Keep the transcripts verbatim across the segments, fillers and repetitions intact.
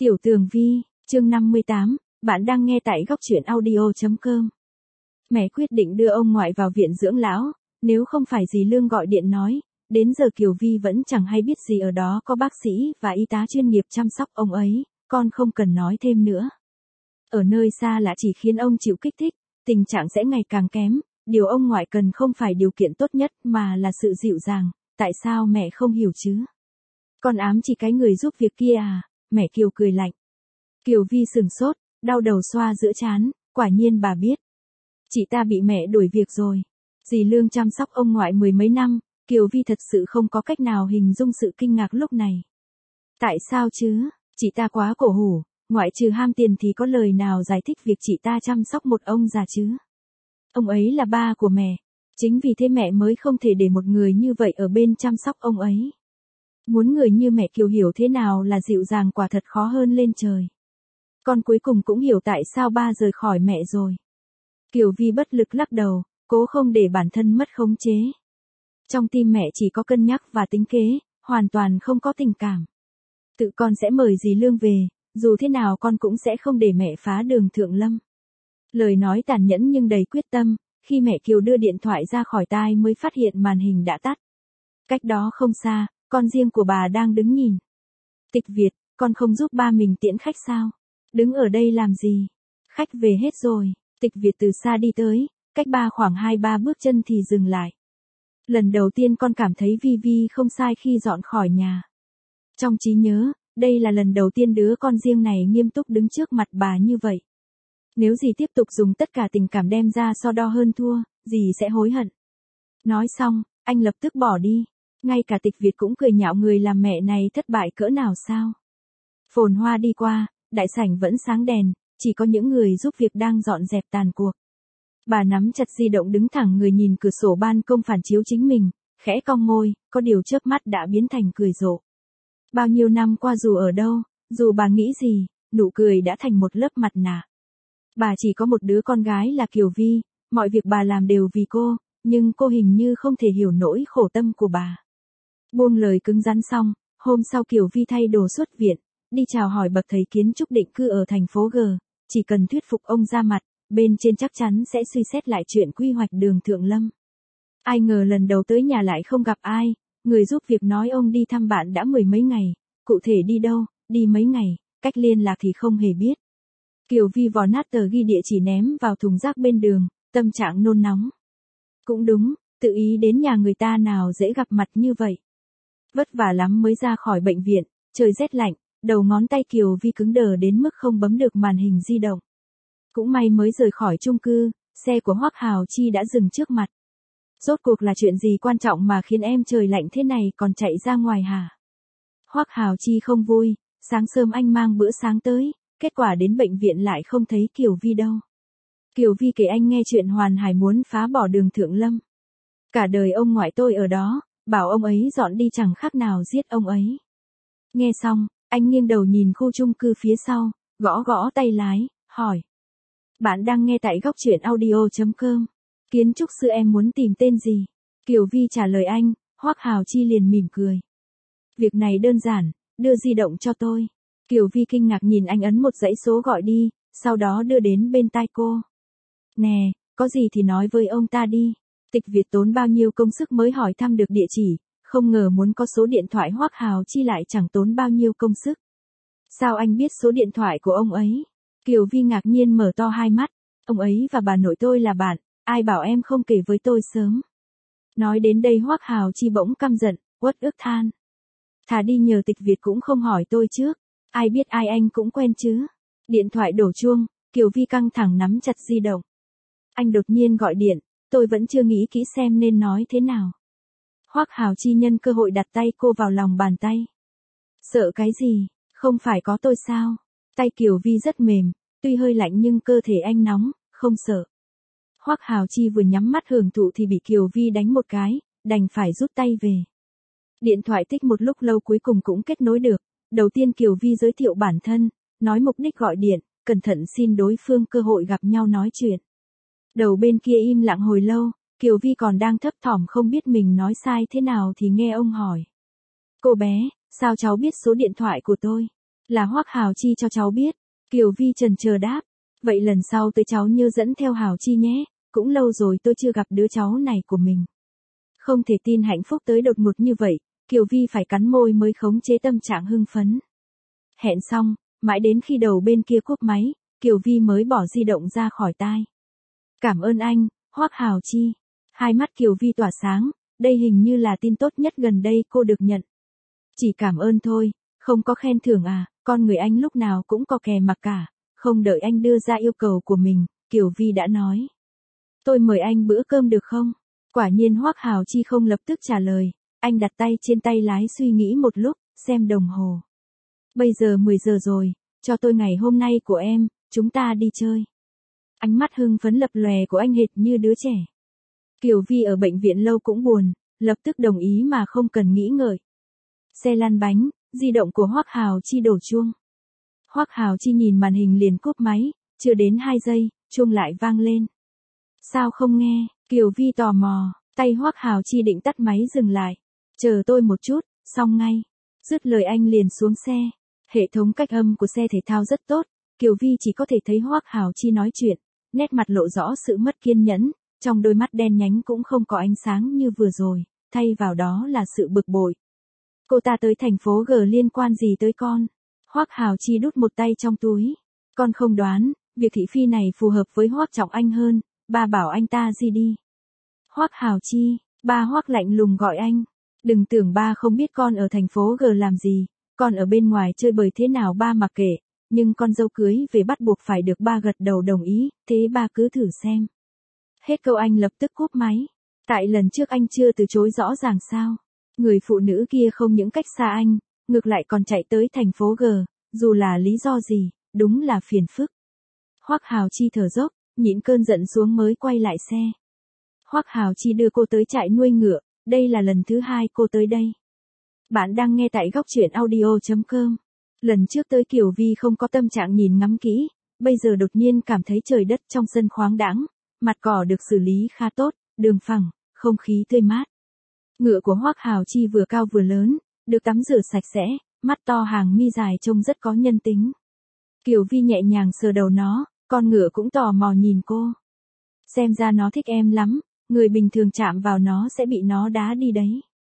Tiểu Tường Vi, chương năm mươi tám, bạn đang nghe tại góc truyện audio chấm com. Mẹ quyết định đưa ông ngoại vào viện dưỡng lão, nếu không phải dì Lương gọi điện nói, đến giờ Kiều Vi vẫn chẳng hay biết gì ở đó có bác sĩ và y tá chuyên nghiệp chăm sóc ông ấy, con không cần nói thêm nữa. Ở nơi xa lạ chỉ khiến ông chịu kích thích, tình trạng sẽ ngày càng kém, điều ông ngoại cần không phải điều kiện tốt nhất mà là sự dịu dàng, tại sao mẹ không hiểu chứ? Con ám chỉ cái người giúp việc kia à? Mẹ Kiều cười lạnh. Kiều Vi sừng sốt, đau đầu xoa giữa trán, quả nhiên bà biết. Chị ta bị mẹ đuổi việc rồi. Dì Lương chăm sóc ông ngoại mười mấy năm, Kiều Vi thật sự không có cách nào hình dung sự kinh ngạc lúc này. Tại sao chứ? Chị ta quá cổ hủ, ngoại trừ ham tiền thì có lời nào giải thích việc chị ta chăm sóc một ông già chứ? Ông ấy là ba của mẹ, chính vì thế mẹ mới không thể để một người như vậy ở bên chăm sóc ông ấy. Muốn người như mẹ Kiều hiểu thế nào là dịu dàng quả thật khó hơn lên trời. Con cuối cùng cũng hiểu tại sao ba rời khỏi mẹ rồi. Kiều Vi bất lực lắc đầu, cố không để bản thân mất khống chế. Trong tim mẹ chỉ có cân nhắc và tính kế, hoàn toàn không có tình cảm. Tự con sẽ mời dì Lương về, dù thế nào con cũng sẽ không để mẹ phá đường Thượng Lâm. Lời nói tàn nhẫn nhưng đầy quyết tâm, khi mẹ Kiều đưa điện thoại ra khỏi tai mới phát hiện màn hình đã tắt. Cách đó không xa, con riêng của bà đang đứng nhìn. Tịch Việt, con không giúp ba mình tiễn khách sao? Đứng ở đây làm gì? Khách về hết rồi. Tịch Việt từ xa đi tới, cách ba khoảng hai ba bước chân thì dừng lại. Lần đầu tiên con cảm thấy Vi Vi không sai khi dọn khỏi nhà. Trong trí nhớ, đây là lần đầu tiên đứa con riêng này nghiêm túc đứng trước mặt bà như vậy. Nếu dì tiếp tục dùng tất cả tình cảm đem ra so đo hơn thua, dì sẽ hối hận. Nói xong, anh lập tức bỏ đi. Ngay cả Tịch Việt cũng cười nhạo người làm mẹ này thất bại cỡ nào sao. Phồn hoa đi qua, đại sảnh vẫn sáng đèn, chỉ có những người giúp việc đang dọn dẹp tàn cuộc. Bà nắm chặt di động đứng thẳng người nhìn cửa sổ ban công phản chiếu chính mình, khẽ cong môi, có điều chớp mắt đã biến thành cười rộ. Bao nhiêu năm qua dù ở đâu, dù bà nghĩ gì, nụ cười đã thành một lớp mặt nạ. Bà chỉ có một đứa con gái là Kiều Vi, mọi việc bà làm đều vì cô, nhưng cô hình như không thể hiểu nỗi khổ tâm của bà. Buông lời cứng rắn xong, hôm sau Kiều Vi thay đồ xuất viện, đi chào hỏi bậc thầy kiến trúc định cư ở thành phố G, chỉ cần thuyết phục ông ra mặt, bên trên chắc chắn sẽ suy xét lại chuyện quy hoạch đường Thượng Lâm. Ai ngờ lần đầu tới nhà lại không gặp ai, người giúp việc nói ông đi thăm bạn đã mười mấy ngày, cụ thể đi đâu, đi mấy ngày, cách liên lạc thì không hề biết. Kiều Vi vò nát tờ ghi địa chỉ ném vào thùng rác bên đường, tâm trạng nôn nóng. Cũng đúng, tự ý đến nhà người ta nào dễ gặp mặt như vậy. Vất vả lắm mới ra khỏi bệnh viện, trời rét lạnh, đầu ngón tay Kiều Vi cứng đờ đến mức không bấm được màn hình di động. Cũng may mới rời khỏi chung cư, xe của Hoắc Hào Chi đã dừng trước mặt. Rốt cuộc là chuyện gì quan trọng mà khiến em trời lạnh thế này còn chạy ra ngoài hả? Hoắc Hào Chi không vui, sáng sớm anh mang bữa sáng tới, kết quả đến bệnh viện lại không thấy Kiều Vi đâu. Kiều Vi kể anh nghe chuyện Hoàn Hải muốn phá bỏ đường Thượng Lâm. Cả đời ông ngoại tôi ở đó, bảo ông ấy dọn đi chẳng khác nào giết ông ấy. Nghe xong, anh nghiêng đầu nhìn khu chung cư phía sau, gõ gõ tay lái, hỏi. Bạn đang nghe tại góc truyện audio chấm com. Kiến trúc sư em muốn tìm tên gì? Kiều Vi trả lời anh, Hoắc Hào Chi liền mỉm cười. Việc này đơn giản, đưa di động cho tôi. Kiều Vi kinh ngạc nhìn anh ấn một dãy số gọi đi, sau đó đưa đến bên tai cô. Nè, có gì thì nói với ông ta đi. Tịch Việt tốn bao nhiêu công sức mới hỏi thăm được địa chỉ, không ngờ muốn có số điện thoại Hoắc Hào Chi lại chẳng tốn bao nhiêu công sức. Sao anh biết số điện thoại của ông ấy? Kiều Vi ngạc nhiên mở to hai mắt, ông ấy và bà nội tôi là bạn, ai bảo em không kể với tôi sớm. Nói đến đây Hoắc Hào Chi bỗng căm giận, uất ức than. Thà đi nhờ Tịch Việt cũng không hỏi tôi trước, ai biết ai anh cũng quen chứ. Điện thoại đổ chuông, Kiều Vi căng thẳng nắm chặt di động. Anh đột nhiên gọi điện, tôi vẫn chưa nghĩ kỹ xem nên nói thế nào. Hoắc Hào Chi nhân cơ hội đặt tay cô vào lòng bàn tay. Sợ cái gì, không phải có tôi sao? Tay Kiều Vi rất mềm, tuy hơi lạnh nhưng cơ thể anh nóng, không sợ. Hoắc Hào Chi vừa nhắm mắt hưởng thụ thì bị Kiều Vi đánh một cái, đành phải rút tay về. Điện thoại tích một lúc lâu cuối cùng cũng kết nối được. Đầu tiên Kiều Vi giới thiệu bản thân, nói mục đích gọi điện, cẩn thận xin đối phương cơ hội gặp nhau nói chuyện. Đầu bên kia im lặng hồi lâu, Kiều Vi còn đang thấp thỏm không biết mình nói sai thế nào thì nghe ông hỏi. Cô bé, sao cháu biết số điện thoại của tôi? Là Hoắc Hào Chi cho cháu biết. Kiều Vi chần chờ đáp. Vậy lần sau tới cháu nhớ dẫn theo Hào Chi nhé, cũng lâu rồi tôi chưa gặp đứa cháu này của mình. Không thể tin hạnh phúc tới đột ngột như vậy, Kiều Vi phải cắn môi mới khống chế tâm trạng hưng phấn. Hẹn xong, mãi đến khi đầu bên kia cúp máy, Kiều Vi mới bỏ di động ra khỏi tai. Cảm ơn anh, Hoắc Hào Chi. Hai mắt Kiều Vi tỏa sáng, đây hình như là tin tốt nhất gần đây cô được nhận. Chỉ cảm ơn thôi, không có khen thưởng à, con người anh lúc nào cũng có kè mặc cả, không đợi anh đưa ra yêu cầu của mình, Kiều Vi đã nói. Tôi mời anh bữa cơm được không? Quả nhiên Hoắc Hào Chi không lập tức trả lời, anh đặt tay trên tay lái suy nghĩ một lúc, xem đồng hồ. Bây giờ mười giờ rồi, cho tôi ngày hôm nay của em, chúng ta đi chơi. Ánh mắt hưng phấn lập lòe của anh hệt như đứa trẻ. Kiều Vi ở bệnh viện lâu cũng buồn, lập tức đồng ý mà không cần nghĩ ngợi. Xe lăn bánh, di động của Hoắc Hào Chi đổ chuông. Hoắc Hào Chi nhìn màn hình liền cúp máy, chưa đến hai giây, chuông lại vang lên. Sao không nghe? Kiều Vi tò mò, tay Hoắc Hào Chi định tắt máy dừng lại. Chờ tôi một chút, xong ngay. Dứt lời anh liền xuống xe. Hệ thống cách âm của xe thể thao rất tốt, Kiều Vi chỉ có thể thấy Hoắc Hào Chi nói chuyện, nét mặt lộ rõ sự mất kiên nhẫn, trong đôi mắt đen nhánh cũng không có ánh sáng như vừa rồi, thay vào đó là sự bực bội. Cô ta tới thành phố G liên quan gì tới con? Hoắc Hào Chi đút một tay trong túi. Con không đoán, việc thị phi này phù hợp với Hoắc Trọng Anh hơn, ba bảo anh ta gì đi. Hoắc Hào Chi, ba Hoắc lạnh lùng gọi anh. Đừng tưởng ba không biết con ở thành phố G làm gì, con ở bên ngoài chơi bời thế nào ba mặc kệ, nhưng con dâu cưới về bắt buộc phải được ba gật đầu đồng ý, thế ba cứ thử xem. Hết câu anh lập tức cúp máy. Tại lần trước anh chưa từ chối rõ ràng sao? Người phụ nữ kia không những cách xa anh, ngược lại còn chạy tới thành phố G, dù là lý do gì, đúng là phiền phức. Hoắc Hào Chi thở dốc, nhịn cơn giận xuống mới quay lại xe. Hoắc Hào Chi đưa cô tới trại nuôi ngựa, đây là lần thứ hai cô tới đây. Bạn đang nghe tại góc truyện audio chấm com. Lần trước tới Kiều Vi không có tâm trạng nhìn ngắm kỹ, bây giờ đột nhiên cảm thấy trời đất trong sân khoáng đãng, mặt cỏ được xử lý khá tốt, đường phẳng, không khí tươi mát. Ngựa của Hoắc Hào Chi vừa cao vừa lớn, được tắm rửa sạch sẽ, mắt to hàng mi dài trông rất có nhân tính. Kiều Vi nhẹ nhàng sờ đầu nó, con ngựa cũng tò mò nhìn cô. Xem ra nó thích em lắm, người bình thường chạm vào nó sẽ bị nó đá đi đấy.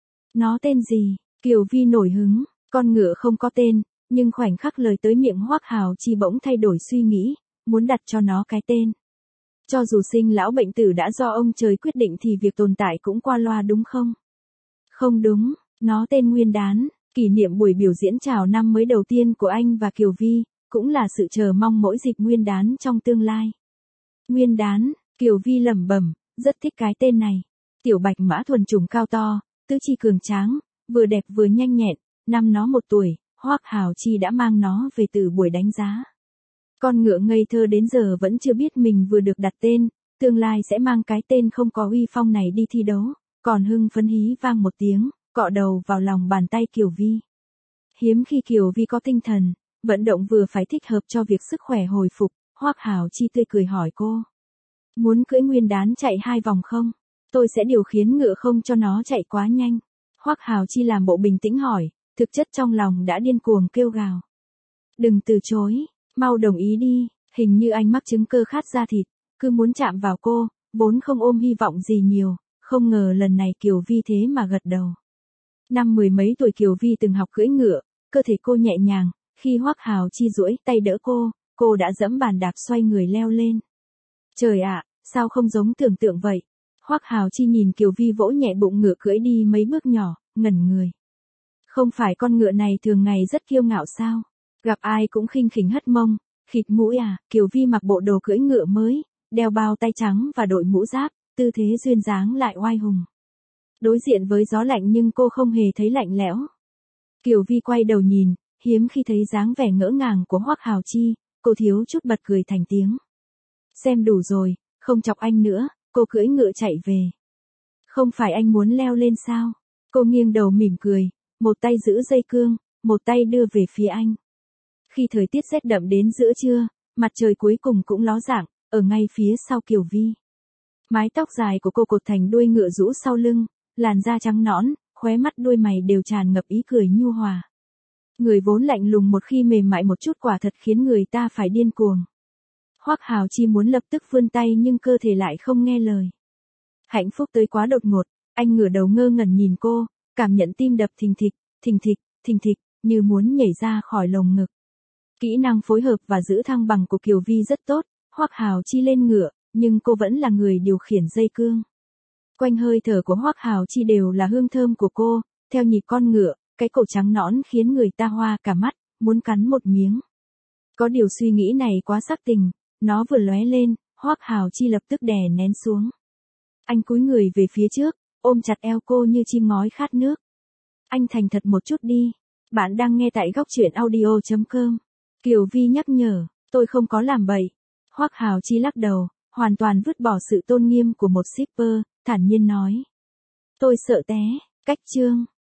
Nó tên gì? Kiều Vi nổi hứng, con ngựa không có tên, nhưng khoảnh khắc lời tới miệng Hoắc Hào Chi bỗng thay đổi suy nghĩ, muốn đặt cho nó cái tên. Cho dù sinh lão bệnh tử đã do ông trời quyết định thì việc tồn tại cũng qua loa đúng không? Không đúng, nó tên Nguyên Đán, kỷ niệm buổi biểu diễn chào năm mới đầu tiên của anh và Kiều Vi, cũng là sự chờ mong mỗi dịp Nguyên Đán trong tương lai. Nguyên Đán, Kiều Vi lẩm bẩm, rất thích cái tên này. Tiểu bạch mã thuần chủng cao to, tứ chi cường tráng, vừa đẹp vừa nhanh nhẹn, năm nó một tuổi, Hoắc Hào Chi đã mang nó về từ buổi đánh giá. Con ngựa ngây thơ đến giờ vẫn chưa biết mình vừa được đặt tên, tương lai sẽ mang cái tên không có uy phong này đi thi đấu, còn hưng phấn hí vang một tiếng, cọ đầu vào lòng bàn tay Kiều Vi. Hiếm khi Kiều Vi có tinh thần, vận động vừa phải thích hợp cho việc sức khỏe hồi phục, Hoắc Hào Chi tươi cười hỏi cô. Muốn cưỡi Nguyên Đán chạy hai vòng không? Tôi sẽ điều khiển ngựa không cho nó chạy quá nhanh. Hoắc Hào Chi làm bộ bình tĩnh hỏi, thực chất trong lòng đã điên cuồng kêu gào. Đừng từ chối, mau đồng ý đi, hình như anh mắc chứng cơ khát da thịt, cứ muốn chạm vào cô, vốn không ôm hy vọng gì nhiều, không ngờ lần này Kiều Vi thế mà gật đầu. Năm mười mấy tuổi Kiều Vi từng học cưỡi ngựa, cơ thể cô nhẹ nhàng, khi Hoắc Hào Chi duỗi tay đỡ cô, cô đã dẫm bàn đạp xoay người leo lên. Trời ạ, sao không giống tưởng tượng vậy? Hoắc Hào Chi nhìn Kiều Vi vỗ nhẹ bụng ngựa cưỡi đi mấy bước nhỏ, ngẩn người. Không phải con ngựa này thường ngày rất kiêu ngạo sao? Gặp ai cũng khinh khỉnh hất mông, khịt mũi à? Kiều Vi mặc bộ đồ cưỡi ngựa mới, đeo bao tay trắng và đội mũ giáp, tư thế duyên dáng lại oai hùng. Đối diện với gió lạnh nhưng cô không hề thấy lạnh lẽo. Kiều Vi quay đầu nhìn, hiếm khi thấy dáng vẻ ngỡ ngàng của Hoắc Hào Chi, cô thiếu chút bật cười thành tiếng. Xem đủ rồi, không chọc anh nữa, cô cưỡi ngựa chạy về. Không phải anh muốn leo lên sao? Cô nghiêng đầu mỉm cười, một tay giữ dây cương, một tay đưa về phía anh. Khi thời tiết rét đậm đến giữa trưa, mặt trời cuối cùng cũng ló dạng, ở ngay phía sau Kiều Vi. Mái tóc dài của cô cột thành đuôi ngựa rũ sau lưng, làn da trắng nõn, khóe mắt đuôi mày đều tràn ngập ý cười nhu hòa. Người vốn lạnh lùng một khi mềm mại một chút quả thật khiến người ta phải điên cuồng. Hoắc Hào Chi muốn lập tức vươn tay nhưng cơ thể lại không nghe lời. Hạnh phúc tới quá đột ngột, anh ngửa đầu ngơ ngẩn nhìn cô, cảm nhận tim đập thình thịch, thình thịch, thình thịch, như muốn nhảy ra khỏi lồng ngực. Kỹ năng phối hợp và giữ thăng bằng của Kiều Vi rất tốt, Hoắc Hào Chi lên ngựa, nhưng cô vẫn là người điều khiển dây cương. Quanh hơi thở của Hoắc Hào Chi đều là hương thơm của cô, theo nhịp con ngựa, cái cổ trắng nõn khiến người ta hoa cả mắt, muốn cắn một miếng. Có điều suy nghĩ này quá sắc tình, nó vừa lóe lên, Hoắc Hào Chi lập tức đè nén xuống. Anh cúi người về phía trước, ôm chặt eo cô như chim ngói khát nước. Anh thành thật một chút đi. Bạn đang nghe tại góc truyện audio chấm com. Kiều Vi nhắc nhở, tôi không có làm bậy. Hoắc Hào Chi lắc đầu, hoàn toàn vứt bỏ sự tôn nghiêm của một shipper, thản nhiên nói. Tôi sợ té, cách chương.